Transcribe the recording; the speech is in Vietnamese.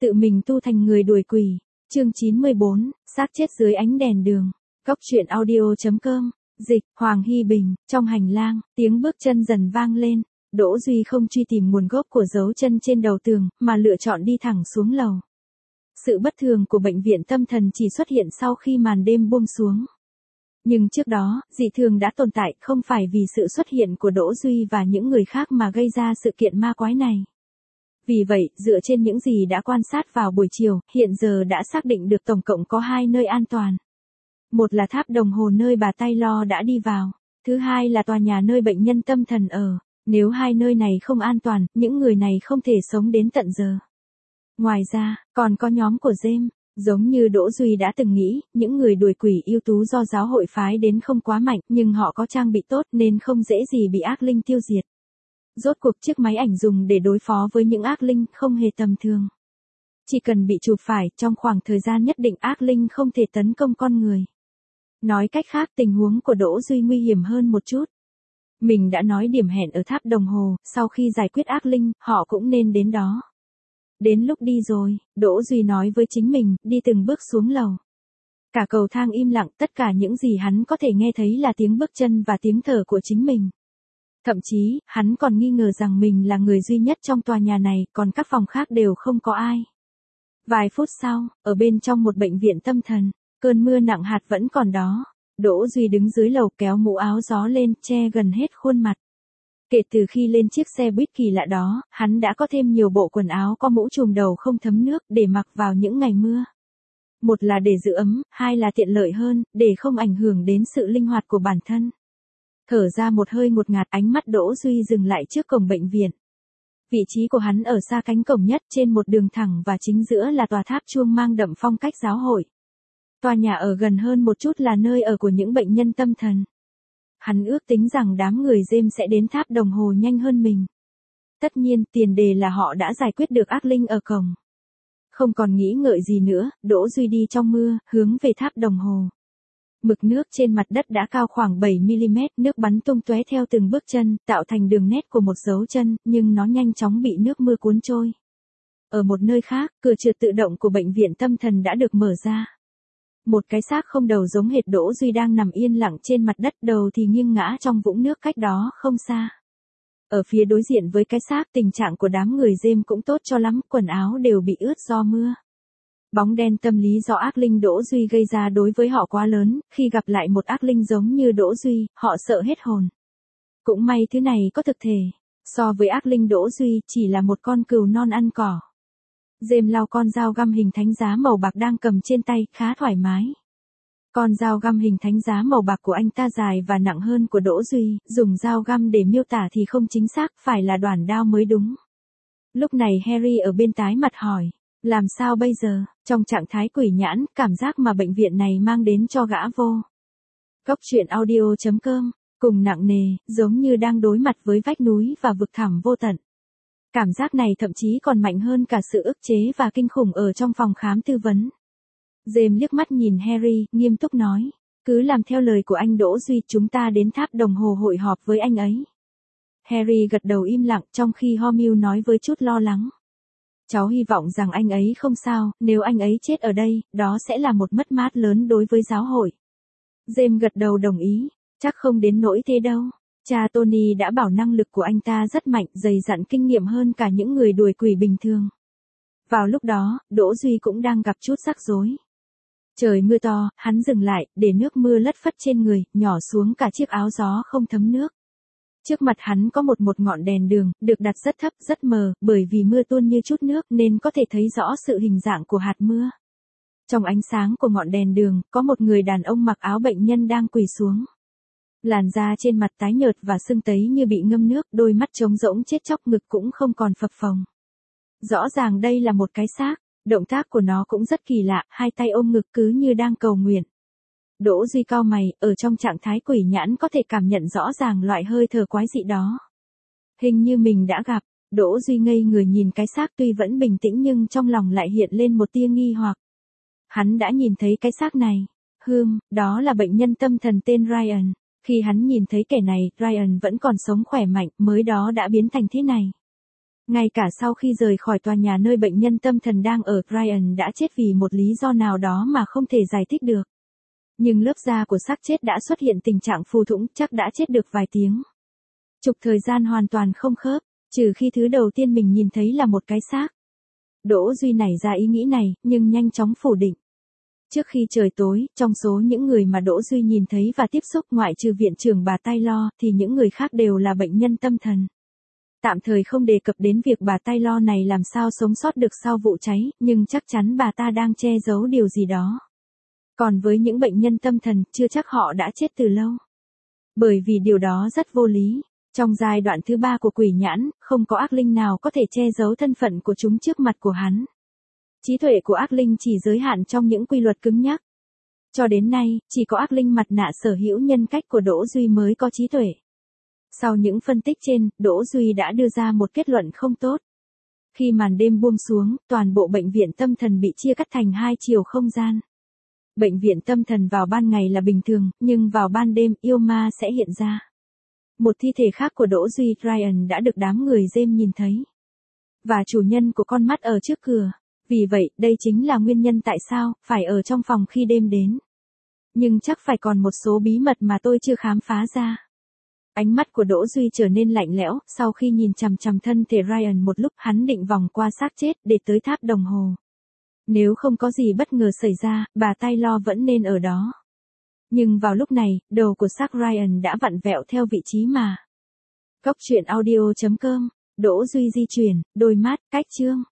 Tự mình tu thành người đuổi quỷ. Chương 94, xác chết dưới ánh đèn đường. Góc truyện audio.com. Dịch, Hoàng Hy Bình. Trong hành lang, tiếng bước chân dần vang lên. Đỗ Duy không truy tìm nguồn gốc của dấu chân trên đầu tường, mà lựa chọn đi thẳng xuống lầu. Sự bất thường của bệnh viện tâm thần chỉ xuất hiện sau khi màn đêm buông xuống. Nhưng trước đó, dị thường đã tồn tại không phải vì sự xuất hiện của Đỗ Duy và những người khác mà gây ra sự kiện ma quái này. Vì vậy, dựa trên những gì đã quan sát vào buổi chiều, hiện giờ đã xác định được tổng cộng có 2 nơi an toàn. Một là tháp đồng hồ nơi bà Taylor đã đi vào. Thứ hai là tòa nhà nơi bệnh nhân tâm thần ở. Nếu 2 nơi này không an toàn, những người này không thể sống đến tận giờ. Ngoài ra, còn có nhóm của James. Giống như Đỗ Duy đã từng nghĩ, những người đuổi quỷ ưu tú do giáo hội phái đến không quá mạnh, nhưng họ có trang bị tốt nên không dễ gì bị ác linh tiêu diệt. Rốt cuộc chiếc máy ảnh dùng để đối phó với những ác linh không hề tầm thường. Chỉ cần bị chụp phải, trong khoảng thời gian nhất định ác linh không thể tấn công con người. Nói cách khác, tình huống của Đỗ Duy nguy hiểm hơn một chút. Mình đã nói điểm hẹn ở tháp đồng hồ, sau khi giải quyết ác linh, họ cũng nên đến đó. Đến lúc đi rồi, Đỗ Duy nói với chính mình, đi từng bước xuống lầu. Cả cầu thang im lặng, tất cả những gì hắn có thể nghe thấy là tiếng bước chân và tiếng thở của chính mình. Thậm chí, hắn còn nghi ngờ rằng mình là người duy nhất trong tòa nhà này, còn các phòng khác đều không có ai. Vài phút sau, ở bên trong một bệnh viện tâm thần, cơn mưa nặng hạt vẫn còn đó. Đỗ Duy đứng dưới lầu kéo mũ áo gió lên, che gần hết khuôn mặt. Kể từ khi lên chiếc xe buýt kỳ lạ đó, hắn đã có thêm nhiều bộ quần áo có mũ trùm đầu không thấm nước để mặc vào những ngày mưa. Một là để giữ ấm, hai là tiện lợi hơn, để không ảnh hưởng đến sự linh hoạt của bản thân. Thở ra một hơi ngột ngạt, ánh mắt Đỗ Duy dừng lại trước cổng bệnh viện. Vị trí của hắn ở xa cánh cổng nhất trên một đường thẳng và chính giữa là tòa tháp chuông mang đậm phong cách giáo hội. Tòa nhà ở gần hơn một chút là nơi ở của những bệnh nhân tâm thần. Hắn ước tính rằng đám người James sẽ đến tháp đồng hồ nhanh hơn mình. Tất nhiên, tiền đề là họ đã giải quyết được ác linh ở cổng. Không còn nghĩ ngợi gì nữa, Đỗ Duy đi trong mưa, hướng về tháp đồng hồ. Mực nước trên mặt đất đã cao khoảng 7mm, nước bắn tung tóe theo từng bước chân, tạo thành đường nét của một dấu chân, nhưng nó nhanh chóng bị nước mưa cuốn trôi. Ở một nơi khác, cửa trượt tự động của bệnh viện tâm thần đã được mở ra. Một cái xác không đầu giống hệt Đỗ Duy đang nằm yên lặng trên mặt đất, đầu thì nghiêng ngã trong vũng nước cách đó không xa. Ở phía đối diện với cái xác, tình trạng của đám người James cũng tốt cho lắm, quần áo đều bị ướt do mưa. Bóng đen tâm lý do ác linh Đỗ Duy gây ra đối với họ quá lớn, khi gặp lại một ác linh giống như Đỗ Duy, họ sợ hết hồn. Cũng may thứ này có thực thể, so với ác linh Đỗ Duy chỉ là một con cừu non ăn cỏ. James lau con dao găm hình thánh giá màu bạc đang cầm trên tay, khá thoải mái. Con dao găm hình thánh giá màu bạc của anh ta dài và nặng hơn của Đỗ Duy, dùng dao găm để miêu tả thì không chính xác, phải là đoản đao mới đúng. Lúc này Harry ở bên tái mặt hỏi, làm sao bây giờ, trong trạng thái quỷ nhãn, cảm giác mà bệnh viện này mang đến cho gã vô. Góc truyện audio.com, cùng nặng nề, giống như đang đối mặt với vách núi và vực thẳm vô tận. Cảm giác này thậm chí còn mạnh hơn cả sự ức chế và kinh khủng ở trong phòng khám tư vấn. James liếc mắt nhìn Harry, nghiêm túc nói, cứ làm theo lời của anh Đỗ Duy, chúng ta đến tháp đồng hồ hội họp với anh ấy. Harry gật đầu im lặng, trong khi Hermione nói với chút lo lắng. Cháu hy vọng rằng anh ấy không sao, nếu anh ấy chết ở đây, đó sẽ là một mất mát lớn đối với giáo hội. James gật đầu đồng ý, chắc không đến nỗi thế đâu. Cha Tony đã bảo năng lực của anh ta rất mạnh, dày dặn kinh nghiệm hơn cả những người đuổi quỷ bình thường. Vào lúc đó, Đỗ Duy cũng đang gặp chút rắc rối. Trời mưa to, hắn dừng lại, để nước mưa lất phất trên người, nhỏ xuống cả chiếc áo gió không thấm nước. Trước mặt hắn có một ngọn đèn đường, được đặt rất thấp, rất mờ, bởi vì mưa tuôn như chút nước nên có thể thấy rõ sự hình dạng của hạt mưa. Trong ánh sáng của ngọn đèn đường, có một người đàn ông mặc áo bệnh nhân đang quỳ xuống. Làn da trên mặt tái nhợt và sưng tấy như bị ngâm nước, đôi mắt trống rỗng chết chóc, ngực cũng không còn phập phồng. Rõ ràng đây là một cái xác, động tác của nó cũng rất kỳ lạ, hai tay ôm ngực cứ như đang cầu nguyện. Đỗ Duy cau mày, ở trong trạng thái quỷ nhãn có thể cảm nhận rõ ràng loại hơi thở quái dị đó. Hình như mình đã gặp, Đỗ Duy ngây người nhìn cái xác, tuy vẫn bình tĩnh nhưng trong lòng lại hiện lên một tia nghi hoặc. Hắn đã nhìn thấy cái xác này. Đó là bệnh nhân tâm thần tên Ryan. Khi hắn nhìn thấy kẻ này, Ryan vẫn còn sống khỏe mạnh, mới đó đã biến thành thế này. Ngay cả sau khi rời khỏi tòa nhà nơi bệnh nhân tâm thần đang ở, Ryan đã chết vì một lý do nào đó mà không thể giải thích được. Nhưng lớp da của xác chết đã xuất hiện tình trạng phù thủng, chắc đã chết được vài tiếng. Trục thời gian hoàn toàn không khớp, trừ khi thứ đầu tiên mình nhìn thấy là một cái xác. Đỗ Duy nảy ra ý nghĩ này, nhưng nhanh chóng phủ định. Trước khi trời tối, trong số những người mà Đỗ Duy nhìn thấy và tiếp xúc ngoại trừ viện trưởng bà Taylor thì những người khác đều là bệnh nhân tâm thần. Tạm thời không đề cập đến việc bà Taylor này làm sao sống sót được sau vụ cháy, nhưng chắc chắn bà ta đang che giấu điều gì đó. Còn với những bệnh nhân tâm thần, chưa chắc họ đã chết từ lâu. Bởi vì điều đó rất vô lý. Trong giai đoạn thứ 3 của quỷ nhãn, không có ác linh nào có thể che giấu thân phận của chúng trước mặt của hắn. Trí tuệ của ác linh chỉ giới hạn trong những quy luật cứng nhắc. Cho đến nay, chỉ có ác linh mặt nạ sở hữu nhân cách của Đỗ Duy mới có trí tuệ. Sau những phân tích trên, Đỗ Duy đã đưa ra một kết luận không tốt. Khi màn đêm buông xuống, toàn bộ bệnh viện tâm thần bị chia cắt thành hai chiều không gian. Bệnh viện tâm thần vào ban ngày là bình thường, nhưng vào ban đêm, yêu ma sẽ hiện ra. Một thi thể khác của Đỗ Duy, Ryan đã được đám người James nhìn thấy. Và chủ nhân của con mắt ở trước cửa. Vì vậy, đây chính là nguyên nhân tại sao, phải ở trong phòng khi đêm đến. Nhưng chắc phải còn một số bí mật mà tôi chưa khám phá ra. Ánh mắt của Đỗ Duy trở nên lạnh lẽo, sau khi nhìn chằm chằm thân thể Ryan một lúc, hắn định vòng qua xác chết để tới tháp đồng hồ. Nếu không có gì bất ngờ xảy ra, bà Taylor vẫn nên ở đó. Nhưng vào lúc này, đầu của xác Ryan đã vặn vẹo theo vị trí mà. Góc truyện audio.com, Đỗ Duy di chuyển, đôi mắt, cách chương.